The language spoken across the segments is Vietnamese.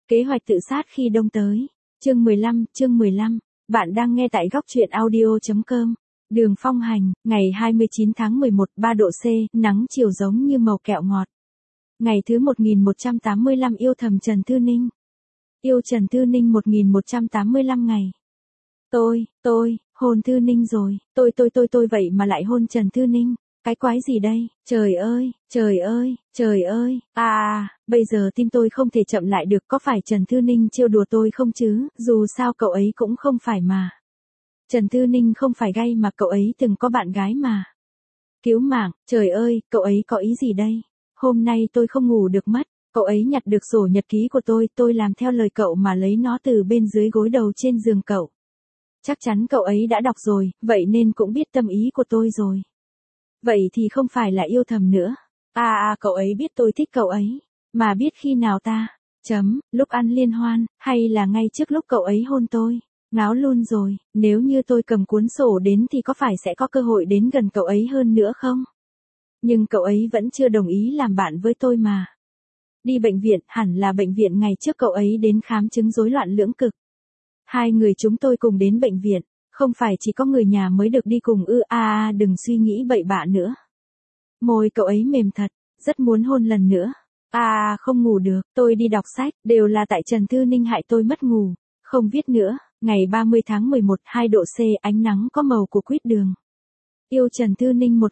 Kế hoạch tự sát khi đông tới. Chương 15. Bạn đang nghe tại góc truyện audio.com. Đường Phong Hành, ngày 29 tháng 11, 3 độ C, nắng chiều giống như màu kẹo ngọt. Ngày thứ 1185 yêu thầm Trần Thư Ninh. Yêu Trần Thư Ninh 1185 ngày. Tôi, hôn Thư Ninh rồi, tôi vậy mà lại hôn Trần Thư Ninh. Cái quái gì đây, trời ơi, bây giờ tim tôi không thể chậm lại được, có phải Trần Thư Ninh trêu đùa tôi không chứ, dù sao cậu ấy cũng không phải mà. Trần Thư Ninh không phải gay mà, cậu ấy từng có bạn gái mà. Cứu mạng, trời ơi, cậu ấy có ý gì đây? Hôm nay tôi không ngủ được mất, cậu ấy nhặt được sổ nhật ký của tôi làm theo lời cậu mà lấy nó từ bên dưới gối đầu trên giường cậu. Chắc chắn cậu ấy đã đọc rồi, vậy nên cũng biết tâm ý của tôi rồi. Vậy thì không phải là yêu thầm nữa. Cậu ấy biết tôi thích cậu ấy. Mà biết khi nào ta? Lúc ăn liên hoan, hay là ngay trước lúc cậu ấy hôn tôi? Ngáo luôn rồi, nếu như tôi cầm cuốn sổ đến thì có phải sẽ có cơ hội đến gần cậu ấy hơn nữa không? Nhưng cậu ấy vẫn chưa đồng ý làm bạn với tôi mà. Đi bệnh viện, hẳn là bệnh viện ngày trước cậu ấy đến khám chứng rối loạn lưỡng cực. Hai người chúng tôi cùng đến bệnh viện. Không phải chỉ có người nhà mới được đi cùng ư? Đừng suy nghĩ bậy bạ nữa. Môi cậu ấy mềm thật, rất muốn hôn lần nữa. Không ngủ được, tôi đi đọc sách, đều là tại Trần Thư Ninh hại tôi mất ngủ. Không viết nữa, ngày 30 tháng 11, 2 độ C, ánh nắng có màu của quýt đường. Yêu Trần Thư Ninh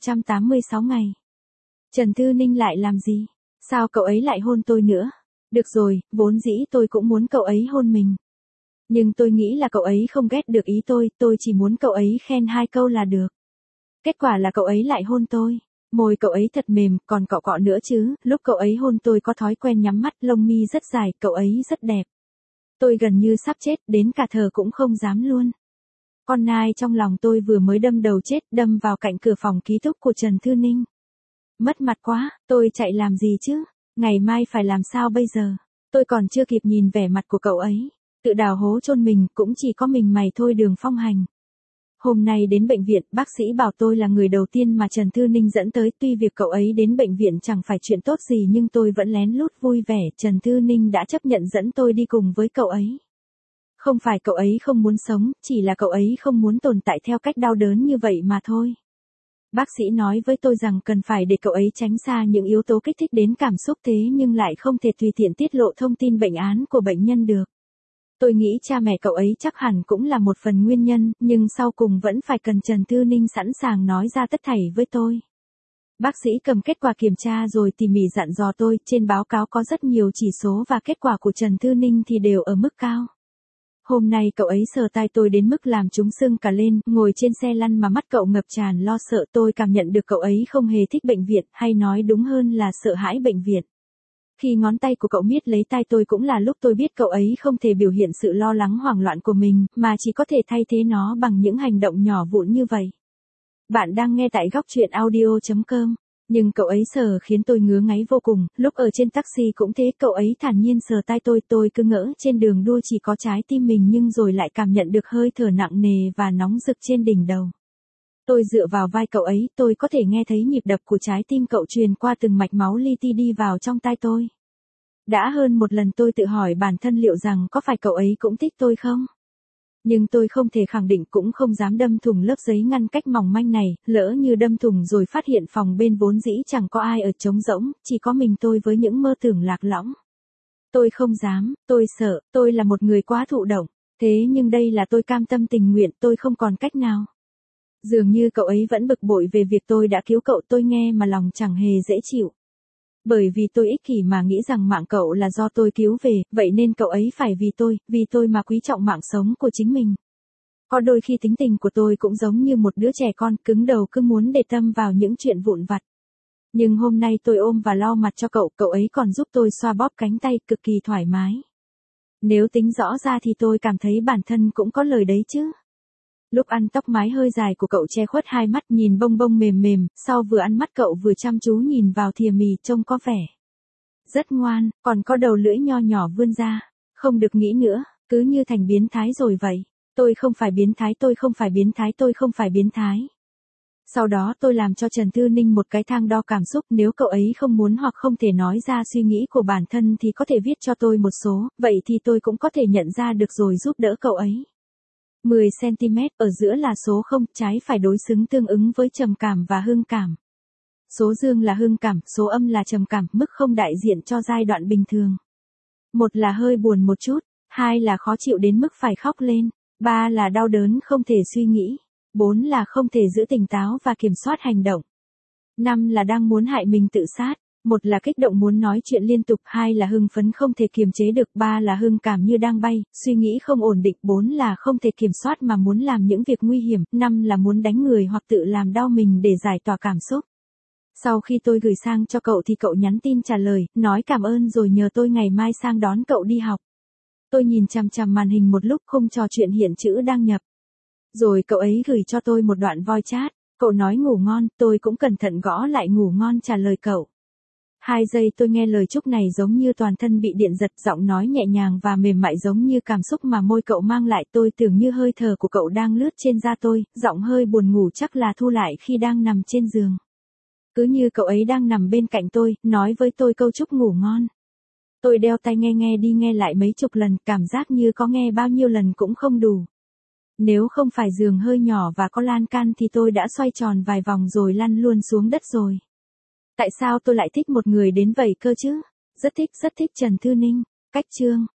1186 ngày. Trần Thư Ninh lại làm gì? Sao cậu ấy lại hôn tôi nữa? Được rồi, vốn dĩ tôi cũng muốn cậu ấy hôn mình. Nhưng tôi nghĩ là cậu ấy không ghét được ý tôi chỉ muốn cậu ấy khen 2 câu là được. Kết quả là cậu ấy lại hôn tôi. Môi cậu ấy thật mềm, còn cọ cọ nữa chứ, lúc cậu ấy hôn tôi có thói quen nhắm mắt, lông mi rất dài, cậu ấy rất đẹp. Tôi gần như sắp chết, đến cả thở cũng không dám luôn. Con nai trong lòng tôi vừa mới đâm đầu chết, đâm vào cạnh cửa phòng ký túc của Trần Thư Ninh. Mất mặt quá, tôi chạy làm gì chứ, ngày mai phải làm sao bây giờ? Tôi còn chưa kịp nhìn vẻ mặt của cậu ấy. Tự đào hố chôn mình, cũng chỉ có mình mày thôi Đường Phong Hành. Hôm nay đến bệnh viện, bác sĩ bảo tôi là người đầu tiên mà Trần Thư Ninh dẫn tới, tuy việc cậu ấy đến bệnh viện chẳng phải chuyện tốt gì nhưng tôi vẫn lén lút vui vẻ, Trần Thư Ninh đã chấp nhận dẫn tôi đi cùng với cậu ấy. Không phải cậu ấy không muốn sống, chỉ là cậu ấy không muốn tồn tại theo cách đau đớn như vậy mà thôi. Bác sĩ nói với tôi rằng cần phải để cậu ấy tránh xa những yếu tố kích thích đến cảm xúc, thế nhưng lại không thể tùy tiện tiết lộ thông tin bệnh án của bệnh nhân được. Tôi nghĩ cha mẹ cậu ấy chắc hẳn cũng là một phần nguyên nhân, nhưng sau cùng vẫn phải cần Trần Thư Ninh sẵn sàng nói ra tất thảy với tôi. Bác sĩ cầm kết quả kiểm tra rồi tỉ mỉ dặn dò tôi, trên báo cáo có rất nhiều chỉ số và kết quả của Trần Thư Ninh thì đều ở mức cao. Hôm nay cậu ấy sờ tai tôi đến mức làm chúng sưng cả lên, ngồi trên xe lăn mà mắt cậu ngập tràn lo sợ, tôi cảm nhận được cậu ấy không hề thích bệnh viện, hay nói đúng hơn là sợ hãi bệnh viện. Khi ngón tay của cậu miết lấy tai tôi cũng là lúc tôi biết cậu ấy không thể biểu hiện sự lo lắng hoảng loạn của mình, mà chỉ có thể thay thế nó bằng những hành động nhỏ vụn như vậy. Bạn đang nghe tại góc truyện audio.com. Nhưng cậu ấy sờ khiến tôi ngứa ngáy vô cùng, lúc ở trên taxi cũng thế, cậu ấy thản nhiên sờ tai tôi cứ ngỡ trên đường đua chỉ có trái tim mình nhưng rồi lại cảm nhận được hơi thở nặng nề và nóng rực trên đỉnh đầu. Tôi dựa vào vai cậu ấy, tôi có thể nghe thấy nhịp đập của trái tim cậu truyền qua từng mạch máu li ti đi vào trong tai tôi. Đã hơn một lần tôi tự hỏi bản thân liệu rằng có phải cậu ấy cũng thích tôi không? Nhưng tôi không thể khẳng định, cũng không dám đâm thủng lớp giấy ngăn cách mỏng manh này, lỡ như đâm thủng rồi phát hiện phòng bên vốn dĩ chẳng có ai ở trống rỗng, chỉ có mình tôi với những mơ tưởng lạc lõng. Tôi không dám, tôi sợ, tôi là một người quá thụ động, thế nhưng đây là tôi cam tâm tình nguyện, tôi không còn cách nào. Dường như cậu ấy vẫn bực bội về việc tôi đã cứu cậu, tôi nghe mà lòng chẳng hề dễ chịu. Bởi vì tôi ích kỷ mà nghĩ rằng mạng cậu là do tôi cứu về, vậy nên cậu ấy phải vì tôi mà quý trọng mạng sống của chính mình. Có đôi khi tính tình của tôi cũng giống như một đứa trẻ con, cứng đầu cứ muốn để tâm vào những chuyện vụn vặt. Nhưng hôm nay tôi ôm và lau mặt cho cậu, cậu ấy còn giúp tôi xoa bóp cánh tay, cực kỳ thoải mái. Nếu tính rõ ra thì tôi cảm thấy bản thân cũng có lời đấy chứ. Lúc ăn, tóc mái hơi dài của cậu che khuất hai mắt, nhìn bông bông mềm mềm, sau vừa ăn mắt cậu vừa chăm chú nhìn vào thìa mì, trông có vẻ rất ngoan, còn có đầu lưỡi nho nhỏ vươn ra. Không được nghĩ nữa, cứ như thành biến thái rồi vậy. Tôi không phải biến thái. Sau đó tôi làm cho Trần Thư Ninh một cái thang đo cảm xúc, nếu cậu ấy không muốn hoặc không thể nói ra suy nghĩ của bản thân thì có thể viết cho tôi một số, vậy thì tôi cũng có thể nhận ra được rồi giúp đỡ cậu ấy. 10cm, ở giữa là số 0, trái phải đối xứng tương ứng với trầm cảm và hưng cảm. Số dương là hưng cảm, số âm là trầm cảm, mức không đại diện cho giai đoạn bình thường. 1 là hơi buồn một chút, 2 là khó chịu đến mức phải khóc lên, 3 là đau đớn không thể suy nghĩ, 4 là không thể giữ tỉnh táo và kiểm soát hành động. 5 là đang muốn hại mình tự sát, 1 là kích động muốn nói chuyện liên tục, 2 là hưng phấn không thể kiềm chế được, 3 là hưng cảm như đang bay, suy nghĩ không ổn định, 4 là không thể kiểm soát mà muốn làm những việc nguy hiểm, 5 là muốn đánh người hoặc tự làm đau mình để giải tỏa cảm xúc. Sau khi tôi gửi sang cho cậu thì cậu nhắn tin trả lời, nói cảm ơn rồi nhờ tôi ngày mai sang đón cậu đi học. Tôi nhìn chằm chằm màn hình một lúc không trò chuyện hiện chữ đang nhập. Rồi cậu ấy gửi cho tôi một đoạn voice chat, cậu nói ngủ ngon, tôi cũng cẩn thận gõ lại ngủ ngon trả lời cậu. 2 giây tôi nghe lời chúc này giống như toàn thân bị điện giật, giọng nói nhẹ nhàng và mềm mại giống như cảm xúc mà môi cậu mang lại, tôi tưởng như hơi thở của cậu đang lướt trên da tôi, giọng hơi buồn ngủ chắc là thu lại khi đang nằm trên giường. Cứ như cậu ấy đang nằm bên cạnh tôi, nói với tôi câu chúc ngủ ngon. Tôi đeo tai nghe nghe đi nghe lại mấy chục lần, cảm giác như có nghe bao nhiêu lần cũng không đủ. Nếu không phải giường hơi nhỏ và có lan can thì tôi đã xoay tròn vài vòng rồi lăn luôn xuống đất rồi. Tại sao tôi lại thích một người đến vậy cơ chứ? Rất thích Trần Thư Ninh. Cách chương